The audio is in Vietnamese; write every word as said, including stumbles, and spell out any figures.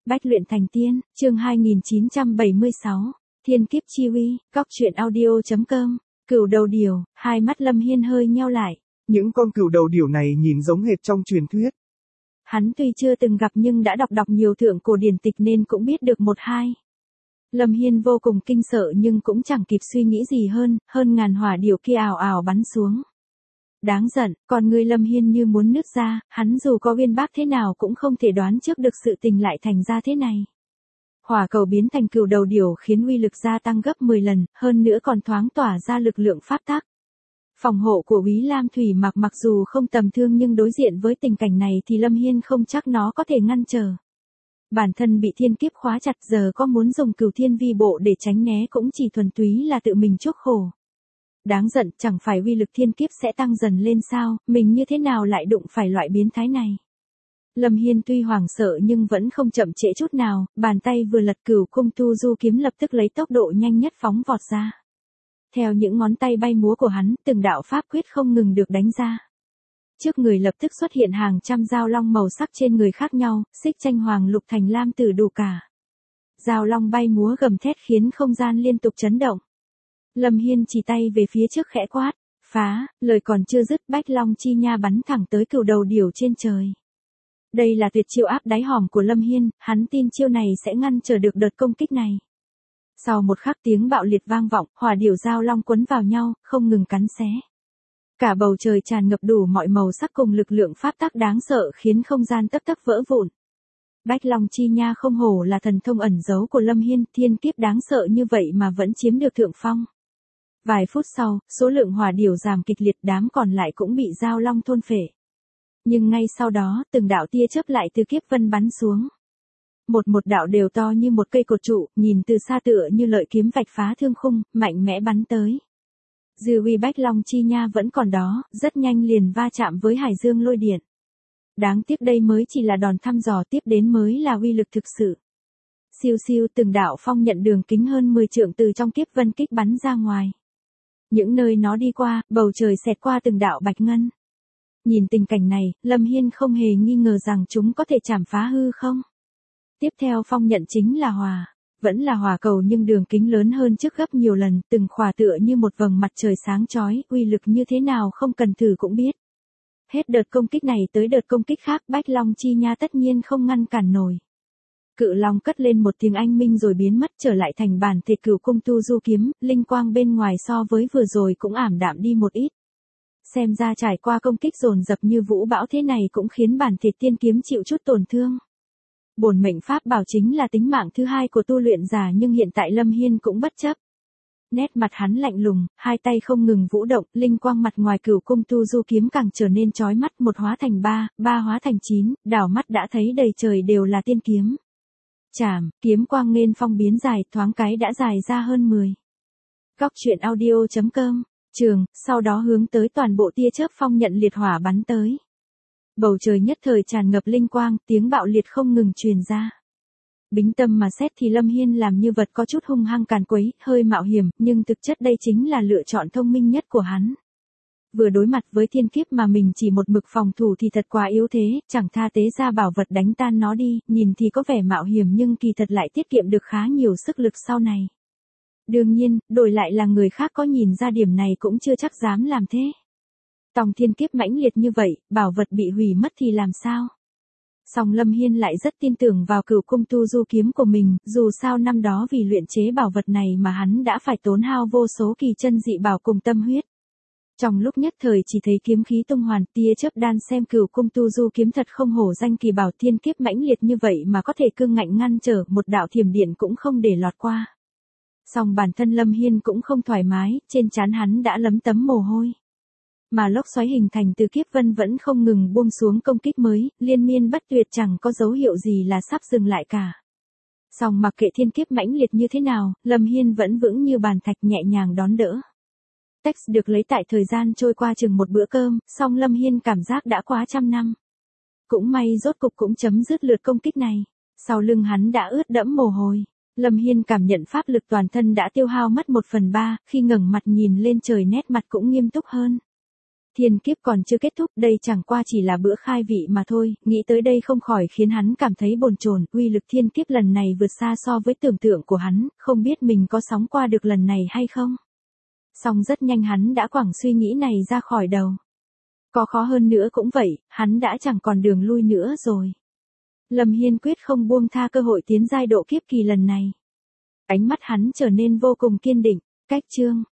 Bách luyện thành tiên, chương hai nghìn chín trăm bảy mươi sáu, Thiên kiếp chi uy, góc truyện audio chấm com, cửu đầu điểu, hai mắt Lâm Hiên hơi nheo lại. Những con cửu đầu điểu này nhìn giống hệt trong truyền thuyết. Hắn tuy chưa từng gặp nhưng đã đọc đọc nhiều thượng cổ điển tịch nên cũng biết được một hai. Lâm Hiên vô cùng kinh sợ nhưng cũng chẳng kịp suy nghĩ gì hơn, hơn ngàn hỏa điểu kia ào ào bắn xuống. Đáng giận, còn người Lâm Hiên như muốn nứt ra, hắn dù có uyên bác thế nào cũng không thể đoán trước được sự tình lại thành ra thế này. Hỏa cầu biến thành cửu đầu điểu khiến uy lực gia tăng gấp mười lần, hơn nữa còn thoáng tỏa ra lực lượng pháp tắc. Phòng hộ của Úy Lam Thủy Mặc mặc dù không tầm thường nhưng đối diện với tình cảnh này thì Lâm Hiên không chắc nó có thể ngăn trở. Bản thân bị thiên kiếp khóa chặt giờ có muốn dùng cửu thiên vi bộ để tránh né cũng chỉ thuần túy là tự mình chuốc khổ. Đáng giận, chẳng phải uy lực thiên kiếp sẽ tăng dần lên sao, mình như thế nào lại đụng phải loại biến thái này. Lâm Hiên tuy hoảng sợ nhưng vẫn không chậm trễ chút nào, bàn tay vừa lật cửu cung tu du kiếm lập tức lấy tốc độ nhanh nhất phóng vọt ra. Theo những ngón tay bay múa của hắn, từng đạo pháp quyết không ngừng được đánh ra. Trước người lập tức xuất hiện hàng trăm dao long màu sắc trên người khác nhau, xích tranh hoàng lục thành lam tử đủ cả. Dao long bay múa gầm thét khiến không gian liên tục chấn động. Lâm Hiên chỉ tay về phía trước khẽ quát, phá, lời còn chưa dứt bách long chi nha bắn thẳng tới cửu đầu điểu trên trời. Đây là tuyệt chiêu áp đáy hòm của Lâm Hiên, hắn tin chiêu này sẽ ngăn trở được đợt công kích này. Sau một khắc tiếng bạo liệt vang vọng, hỏa điểu dao long quấn vào nhau, không ngừng cắn xé. Cả bầu trời tràn ngập đủ mọi màu sắc cùng lực lượng pháp tắc đáng sợ khiến không gian tấp tấp vỡ vụn. Bách Long Chi Nha không hổ là thần thông ẩn giấu của Lâm Hiên, thiên kiếp đáng sợ như vậy mà vẫn chiếm được thượng phong. Vài phút sau, số lượng hỏa điểu giảm kịch liệt, đám còn lại cũng bị dao long thôn phệ. Nhưng ngay sau đó, từng đạo tia chớp lại từ kiếp vân bắn xuống. Một một đạo đều to như một cây cột trụ, nhìn từ xa tựa như lợi kiếm vạch phá thương khung, mạnh mẽ bắn tới. Dư uy Bách Long Chi Nha vẫn còn đó, rất nhanh liền va chạm với Hải Dương lôi điện. Đáng tiếc đây mới chỉ là đòn thăm dò, tiếp đến mới là uy lực thực sự. Siêu siêu từng đạo phong nhận đường kính hơn mười trượng từ trong kiếp vân kích bắn ra ngoài. Những nơi nó đi qua, bầu trời xẹt qua từng đạo bạch ngân. Nhìn tình cảnh này, Lâm Hiên không hề nghi ngờ rằng chúng có thể chảm phá hư không. Tiếp theo phong nhận chính là hỏa. Vẫn là hỏa cầu nhưng đường kính lớn hơn trước gấp nhiều lần, từng khỏa tựa như một vầng mặt trời sáng chói, uy lực như thế nào không cần thử cũng biết. Hết đợt công kích này tới đợt công kích khác, Bách Long Chi Nha tất nhiên không ngăn cản nổi. Cự long cất lên một tiếng anh minh rồi biến mất, trở lại thành bản thể cửu cung tu du kiếm, linh quang bên ngoài so với vừa rồi cũng ảm đạm đi một ít. Xem ra trải qua công kích dồn dập như vũ bão thế này cũng khiến bản thể tiên kiếm chịu chút tổn thương. Bổn mệnh pháp bảo chính là tính mạng thứ hai của tu luyện giả nhưng hiện tại Lâm Hiên cũng bất chấp. Nét mặt hắn lạnh lùng, hai tay không ngừng vũ động, linh quang mặt ngoài cửu cung tu du kiếm càng trở nên chói mắt, một hóa thành ba, ba hóa thành chín, đảo mắt đã thấy đầy trời đều là tiên kiếm. Chảm, kiếm quang nghênh phong biến dài, thoáng cái đã dài ra hơn mười. Góc truyện audio chấm com, trường, sau đó hướng tới toàn bộ tia chớp phong nhận liệt hỏa bắn tới. Bầu trời nhất thời tràn ngập linh quang, tiếng bạo liệt không ngừng truyền ra. Bính tâm mà xét thì Lâm Hiên làm như vật có chút hung hăng càn quấy, hơi mạo hiểm, nhưng thực chất đây chính là lựa chọn thông minh nhất của hắn. Vừa đối mặt với thiên kiếp mà mình chỉ một mực phòng thủ thì thật quá yếu thế, chẳng tha tế ra bảo vật đánh tan nó đi, nhìn thì có vẻ mạo hiểm nhưng kỳ thật lại tiết kiệm được khá nhiều sức lực sau này. Đương nhiên, đổi lại là người khác có nhìn ra điểm này cũng chưa chắc dám làm thế. Tòng thiên kiếp mãnh liệt như vậy, bảo vật bị hủy mất thì làm sao? Song Lâm Hiên lại rất tin tưởng vào cửu cung tu du kiếm của mình, dù sao năm đó vì luyện chế bảo vật này mà hắn đã phải tốn hao vô số kỳ chân dị bảo cùng tâm huyết. Trong lúc nhất thời chỉ thấy kiếm khí tung hoàn, tia chớp đan xem cửu cung tu du kiếm thật không hổ danh kỳ bảo, thiên kiếp mãnh liệt như vậy mà có thể cương ngạnh ngăn trở, một đạo thiểm điện cũng không để lọt qua. Song bản thân Lâm Hiên cũng không thoải mái, trên trán hắn đã lấm tấm mồ hôi. Mà lốc xoáy hình thành từ kiếp vân vẫn không ngừng buông xuống công kích mới, liên miên bất tuyệt, chẳng có dấu hiệu gì là sắp dừng lại cả. Song mặc kệ thiên kiếp mãnh liệt như thế nào, Lâm Hiên vẫn vững như bàn thạch nhẹ nhàng đón đỡ. Text được lấy tại thời gian trôi qua chừng một bữa cơm, song Lâm Hiên cảm giác đã quá trăm năm. Cũng may rốt cục cũng chấm dứt lượt công kích này. Sau lưng hắn đã ướt đẫm mồ hôi. Lâm Hiên cảm nhận pháp lực toàn thân đã tiêu hao mất một phần ba, khi ngẩng mặt nhìn lên trời nét mặt cũng nghiêm túc hơn. Thiên kiếp còn chưa kết thúc, đây chẳng qua chỉ là bữa khai vị mà thôi, nghĩ tới đây không khỏi khiến hắn cảm thấy bồn chồn, uy lực thiên kiếp lần này vượt xa so với tưởng tượng của hắn, không biết mình có sống qua được lần này hay không. Song rất nhanh hắn đã quẳng suy nghĩ này ra khỏi đầu. Có khó hơn nữa cũng vậy, hắn đã chẳng còn đường lui nữa rồi. Lâm Hiên quyết không buông tha cơ hội tiến giai độ kiếp kỳ lần này. Ánh mắt hắn trở nên vô cùng kiên định, cách chương.